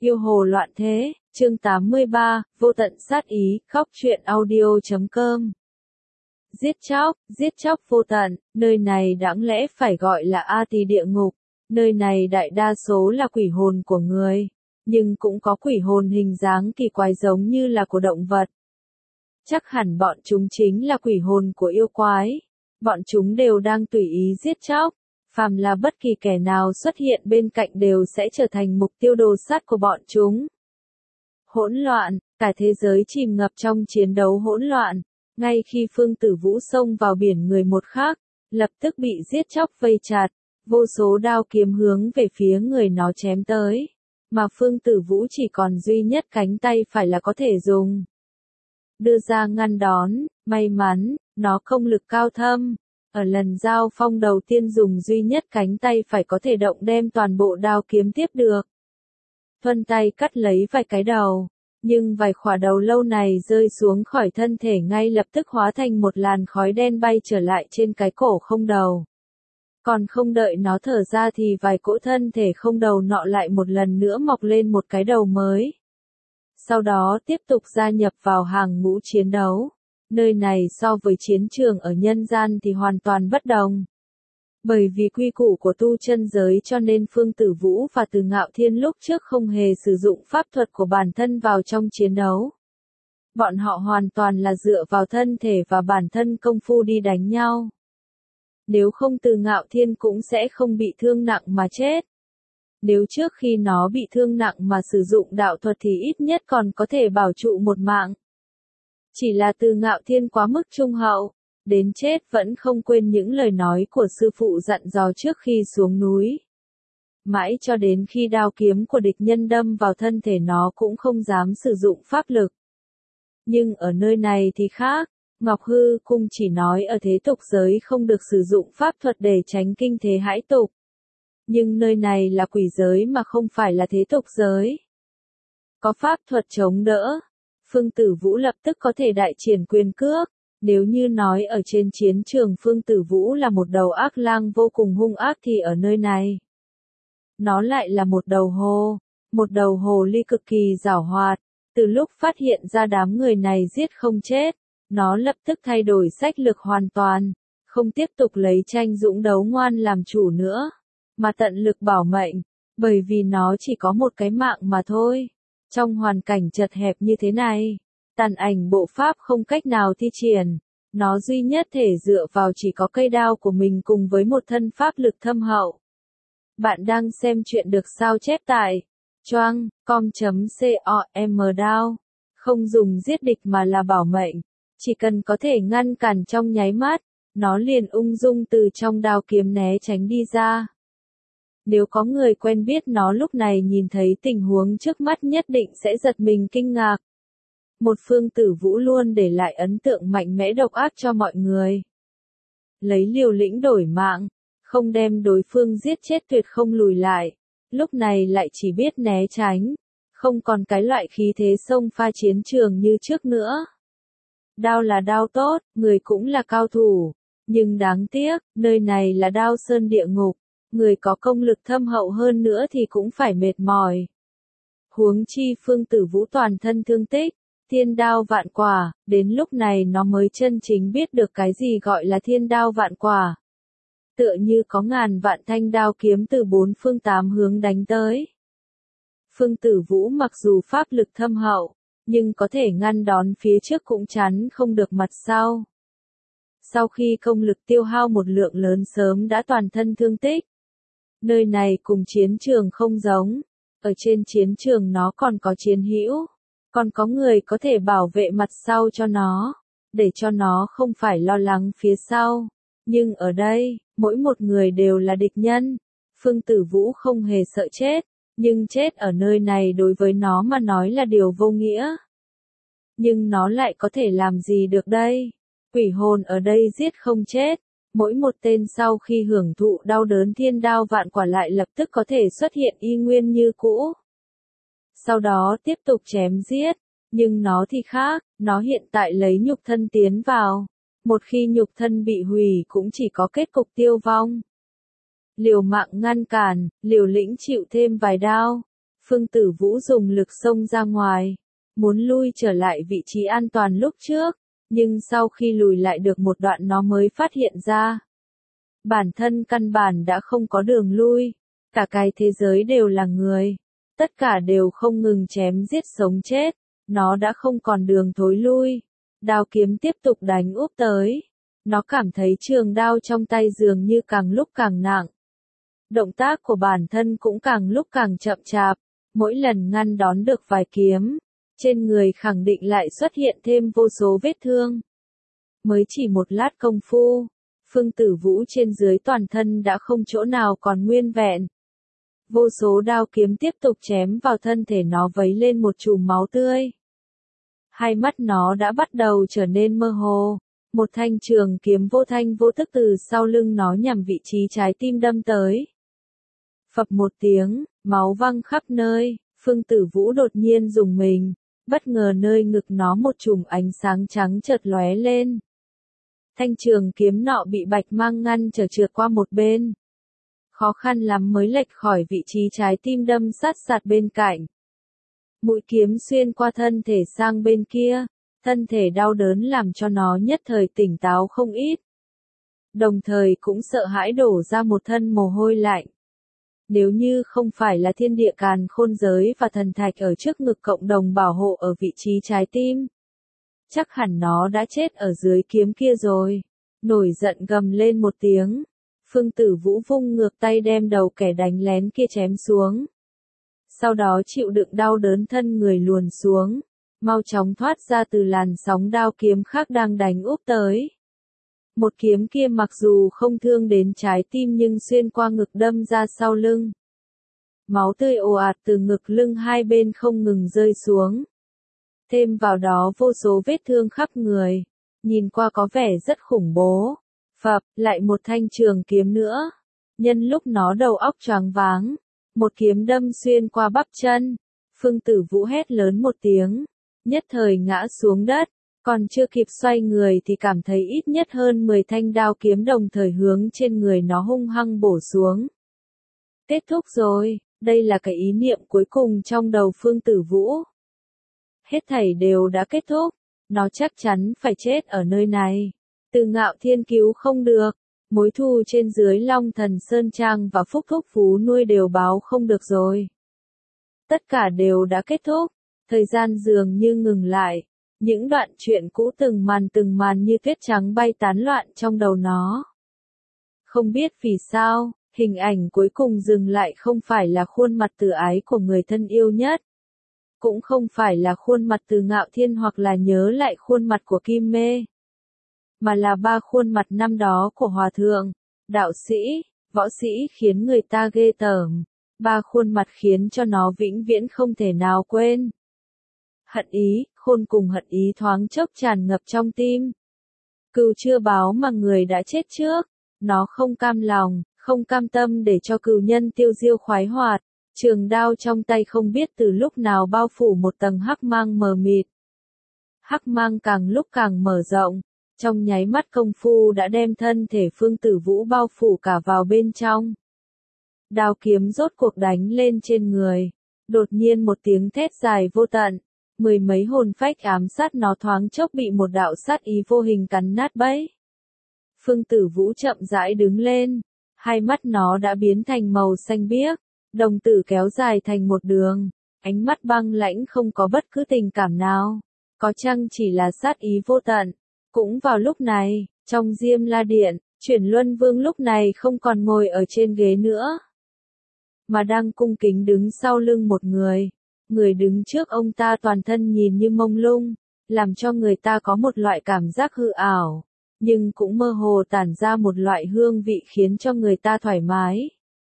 Yêu hồ loạn thế, chương 83, vô tận sát ý, khóc truyện audio.com. Giết chóc vô tận, nơi này đáng lẽ phải gọi là A Tỳ địa ngục, nơi này đại đa số là quỷ hồn của người, nhưng cũng có quỷ hồn hình dáng kỳ quái giống như là của động vật. Chắc hẳn bọn chúng chính là quỷ hồn của yêu quái, bọn chúng đều đang tùy ý giết chóc. Phàm là bất kỳ kẻ nào xuất hiện bên cạnh đều sẽ trở thành mục tiêu đồ sát của bọn chúng. Hỗn loạn, cả thế giới chìm ngập trong chiến đấu hỗn loạn. Ngay khi Phương Tử Vũ xông vào biển người một khắc, lập tức bị giết chóc vây chặt, vô số đao kiếm hướng về phía người nó chém tới. Mà Phương Tử Vũ chỉ còn duy nhất cánh tay phải là có thể dùng. Đưa ra ngăn đón, may mắn, nó công lực cao thâm. Ở lần giao phong đầu tiên dùng duy nhất cánh tay phải có thể động đem toàn bộ đao kiếm tiếp được. Thuận tay cắt lấy vài cái đầu, nhưng vài khỏa đầu lâu này rơi xuống khỏi thân thể ngay lập tức hóa thành một làn khói đen bay trở lại trên cái cổ không đầu. Còn không đợi nó thở ra thì vài cỗ thân thể không đầu nọ lại một lần nữa mọc lên một cái đầu mới. Sau đó tiếp tục gia nhập vào hàng ngũ chiến đấu. Nơi này so với chiến trường ở nhân gian thì hoàn toàn bất đồng. Bởi vì quy củ của tu chân giới cho nên Phương Tử Vũ và Từ Ngạo Thiên lúc trước không hề sử dụng pháp thuật của bản thân vào trong chiến đấu. Bọn họ hoàn toàn là dựa vào thân thể và bản thân công phu đi đánh nhau. Nếu không Từ Ngạo Thiên cũng sẽ không bị thương nặng mà chết. Nếu trước khi nó bị thương nặng mà sử dụng đạo thuật thì ít nhất còn có thể bảo trụ một mạng. Chỉ là Từ Ngạo Thiên quá mức trung hậu, đến chết vẫn không quên những lời nói của sư phụ dặn dò trước khi xuống núi. Mãi cho đến khi đao kiếm của địch nhân đâm vào thân thể nó cũng không dám sử dụng pháp lực. Nhưng ở nơi này thì khác, Ngọc Hư Cung chỉ nói ở thế tục giới không được sử dụng pháp thuật để tránh kinh thế hãi tục. Nhưng nơi này là quỷ giới mà không phải là thế tục giới. Có pháp thuật chống đỡ. Phương Tử Vũ lập tức có thể đại triển quyền cước. Nếu như nói ở trên chiến trường Phương Tử Vũ là một đầu ác lang vô cùng hung ác thì ở nơi này, nó lại là một đầu hồ ly cực kỳ giảo hoạt. Từ lúc phát hiện ra đám người này giết không chết, nó lập tức thay đổi sách lược hoàn toàn, không tiếp tục lấy tranh dũng đấu ngoan làm chủ nữa, mà tận lực bảo mệnh, bởi vì nó chỉ có một cái mạng mà thôi. Trong hoàn cảnh chật hẹp như thế này, tàn ảnh bộ pháp không cách nào thi triển, nó duy nhất thể dựa vào chỉ có cây đao của mình cùng với một thân pháp lực thâm hậu. Bạn đang xem chuyện được sao chép tại choang.com đao. Không dùng giết địch mà là bảo mệnh, chỉ cần có thể ngăn cản trong nháy mắt, nó liền ung dung từ trong đao kiếm né tránh đi ra. Nếu có người quen biết nó lúc này nhìn thấy tình huống trước mắt nhất định sẽ giật mình kinh ngạc. Một Phương Tử Vũ luôn để lại ấn tượng mạnh mẽ độc ác cho mọi người. Lấy liều lĩnh đổi mạng, không đem đối phương giết chết tuyệt không lùi lại, lúc này lại chỉ biết né tránh, không còn cái loại khí thế xông pha chiến trường như trước nữa. Đao là đao tốt, người cũng là cao thủ, nhưng đáng tiếc, nơi này là Đao Sơn địa ngục. Người có công lực thâm hậu hơn nữa thì cũng phải mệt mỏi. Huống chi Phương Tử Vũ toàn thân thương tích, thiên đao vạn quả, đến lúc này nó mới chân chính biết được cái gì gọi là thiên đao vạn quả. Tựa như có ngàn vạn thanh đao kiếm từ bốn phương tám hướng đánh tới. Phương Tử Vũ mặc dù pháp lực thâm hậu, nhưng có thể ngăn đón phía trước cũng chắn không được mặt sau. Sau khi công lực tiêu hao một lượng lớn sớm đã toàn thân thương tích. Nơi này cùng chiến trường không giống, ở trên chiến trường nó còn có chiến hữu, còn có người có thể bảo vệ mặt sau cho nó, để cho nó không phải lo lắng phía sau. Nhưng ở đây, mỗi một người đều là địch nhân. Phương Tử Vũ không hề sợ chết, nhưng chết ở nơi này đối với nó mà nói là điều vô nghĩa. Nhưng nó lại có thể làm gì được đây? Quỷ hồn ở đây giết không chết. Mỗi một tên sau khi hưởng thụ đau đớn thiên đao vạn quả lại lập tức có thể xuất hiện y nguyên như cũ. Sau đó tiếp tục chém giết, nhưng nó thì khác, nó hiện tại lấy nhục thân tiến vào. Một khi nhục thân bị hủy cũng chỉ có kết cục tiêu vong. Liều mạng ngăn cản, liều lĩnh chịu thêm vài đao. Phương Tử Vũ dùng lực xông ra ngoài, muốn lui trở lại vị trí an toàn lúc trước, nhưng sau khi lùi lại được một đoạn nó mới phát hiện ra. Bản thân căn bản đã không có đường lui, cả cái thế giới đều là người, tất cả đều không ngừng chém giết sống chết, nó đã không còn đường thối lui. Đao kiếm tiếp tục đánh úp tới, nó cảm thấy trường đao trong tay dường như càng lúc càng nặng. Động tác của bản thân cũng càng lúc càng chậm chạp, mỗi lần ngăn đón được vài kiếm, trên người khẳng định lại xuất hiện thêm vô số vết thương. Mới chỉ một lát công phu, Phương Tử Vũ trên dưới toàn thân đã không chỗ nào còn nguyên vẹn. Vô số đao kiếm tiếp tục chém vào thân thể nó vấy lên một chùm máu tươi. Hai mắt nó đã bắt đầu trở nên mơ hồ, một thanh trường kiếm vô thanh vô tức từ sau lưng nó nhằm vị trí trái tim đâm tới. Phập một tiếng, máu văng khắp nơi, Phương Tử Vũ đột nhiên rùng mình, bất ngờ nơi ngực nó một chùm ánh sáng trắng chợt lóe lên. Thanh trường kiếm nọ bị bạch mang ngăn trở trượt qua một bên. Khó khăn lắm mới lệch khỏi vị trí trái tim đâm sát sạt bên cạnh. Mũi kiếm xuyên qua thân thể sang bên kia, thân thể đau đớn làm cho nó nhất thời tỉnh táo không ít. Đồng thời cũng sợ hãi đổ ra một thân mồ hôi lạnh. Nếu như không phải là thiên địa càn khôn giới và thần thạch ở trước ngực cộng đồng bảo hộ ở vị trí trái tim, chắc hẳn nó đã chết ở dưới kiếm kia rồi. Nổi giận gầm lên một tiếng, Phương Tử Vũ vung ngược tay đem đầu kẻ đánh lén kia chém xuống. Sau đó chịu đựng đau đớn thân người luồn xuống, mau chóng thoát ra từ làn sóng đao kiếm khác đang đánh úp tới. Một kiếm kia mặc dù không thương đến trái tim nhưng xuyên qua ngực đâm ra sau lưng. Máu tươi ồ ạt từ ngực lưng hai bên không ngừng rơi xuống. Thêm vào đó vô số vết thương khắp người, nhìn qua có vẻ rất khủng bố. Phập, lại một thanh trường kiếm nữa. Nhân lúc nó đầu óc choáng váng, một kiếm đâm xuyên qua bắp chân. Phương Tử Vũ hét lớn một tiếng, nhất thời ngã xuống đất, còn chưa kịp xoay người thì cảm thấy ít nhất hơn 10 thanh đao kiếm đồng thời hướng trên người nó hung hăng bổ xuống. Kết thúc rồi, đây là cái ý niệm cuối cùng trong đầu Phương Tử Vũ. Hết thảy đều đã kết thúc, nó chắc chắn phải chết ở nơi này. Từ Ngạo Thiên cứu không được, mối thù trên dưới Long Thần Sơn Trang và Phúc Thúc Phú Nuôi đều báo không được rồi. Tất cả đều đã kết thúc, thời gian dường như ngừng lại, những đoạn chuyện cũ từng màn như tuyết trắng bay tán loạn trong đầu nó. Không biết vì sao, hình ảnh cuối cùng dừng lại không phải là khuôn mặt từ ái của người thân yêu nhất. Cũng không phải là khuôn mặt từ Ngạo Thiên hoặc là nhớ lại khuôn mặt của Kim Mê. Mà là ba khuôn mặt năm đó của Hòa Thượng, đạo sĩ, võ sĩ khiến người ta ghê tởm. Ba khuôn mặt khiến cho nó vĩnh viễn không thể nào quên. Hận ý, khôn cùng hận ý thoáng chốc tràn ngập trong tim. Cừu chưa báo mà người đã chết trước, nó không cam lòng, không cam tâm để cho cừu nhân tiêu diêu khoái hoạt. Trường đao trong tay không biết từ lúc nào bao phủ một tầng hắc mang mờ mịt. Hắc mang càng lúc càng mở rộng, trong nháy mắt công phu đã đem thân thể Phương Tử Vũ bao phủ cả vào bên trong. Đao kiếm rốt cuộc đánh lên trên người, đột nhiên một tiếng thét dài vô tận, mười mấy hồn phách ám sát nó thoáng chốc bị một đạo sát ý vô hình cắn nát bấy. Phương Tử Vũ chậm rãi đứng lên, hai mắt nó đã biến thành màu xanh biếc, đồng tử kéo dài thành một đường, ánh mắt băng lãnh không có bất cứ tình cảm nào, có chăng chỉ là sát ý vô tận. Cũng vào lúc này, trong Diêm La Điện, Chuyển Luân Vương lúc này không còn ngồi ở trên ghế nữa, mà đang cung kính đứng sau lưng một người. Người đứng trước ông ta toàn thân nhìn như mông lung, làm cho người ta có một loại cảm giác hư ảo, nhưng cũng mơ hồ tản ra một loại hương vị khiến cho người ta thoải mái.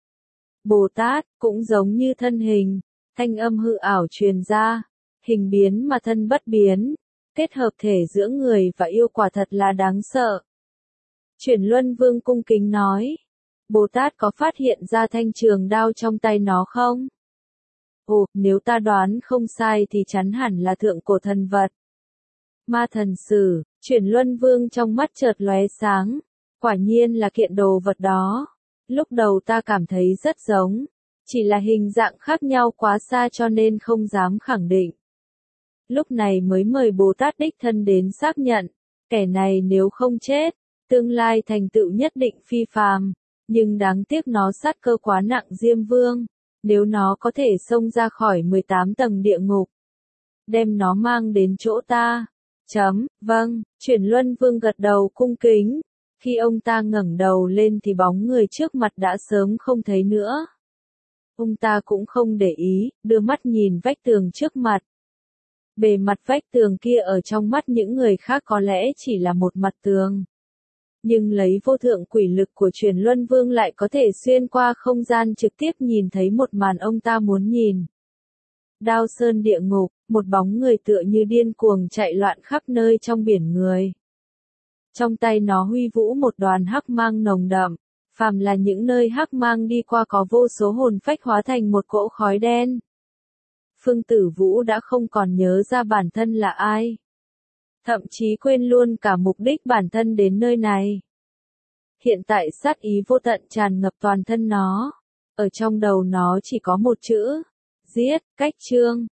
Bồ Tát, cũng giống như thân hình, thanh âm hư ảo truyền ra, hình biến mà thân bất biến, kết hợp thể giữa người và yêu quả thật là đáng sợ. Chuyển Luân Vương cung kính nói, Bồ Tát có phát hiện ra thanh trường đao trong tay nó không? Ồ, nếu ta đoán không sai thì chắn hẳn là thượng cổ thần vật. Ma thần sử, Chuyển Luân Vương trong mắt chợt lóe sáng, quả nhiên là kiện đồ vật đó. Lúc đầu ta cảm thấy rất giống, Chỉ là hình dạng khác nhau quá xa cho nên không dám khẳng định. Lúc này mới mời Bồ Tát đích thân đến xác nhận, kẻ này nếu không chết, tương lai thành tựu nhất định phi phàm, nhưng đáng tiếc nó sát cơ quá nặng Diêm Vương, nếu nó có thể xông ra khỏi 18 tầng địa ngục, đem nó mang đến chỗ ta. Vâng, Chuyển Luân Vương gật đầu cung kính, khi ông ta ngẩng đầu lên thì bóng người trước mặt đã sớm không thấy nữa. Ông ta cũng không để ý, đưa mắt nhìn vách tường trước mặt. Bề mặt vách tường kia ở trong mắt những người khác có lẽ chỉ là một mặt tường. Nhưng lấy vô thượng quỷ lực của Chuyển Luân Vương lại có thể xuyên qua không gian trực tiếp nhìn thấy một màn ông ta muốn nhìn. Đao sơn địa ngục, một bóng người tựa như điên cuồng chạy loạn khắp nơi trong biển người. Trong tay nó huy vũ một đoàn hắc mang nồng đậm, phàm là những nơi hắc mang đi qua có vô số hồn phách hóa thành một cỗ khói đen. Phương Tử Vũ đã không còn nhớ ra bản thân là ai. Thậm chí quên luôn cả mục đích bản thân đến nơi này. Hiện tại sát ý vô tận tràn ngập toàn thân nó. Ở trong đầu nó chỉ có một chữ. Giết, cách chương.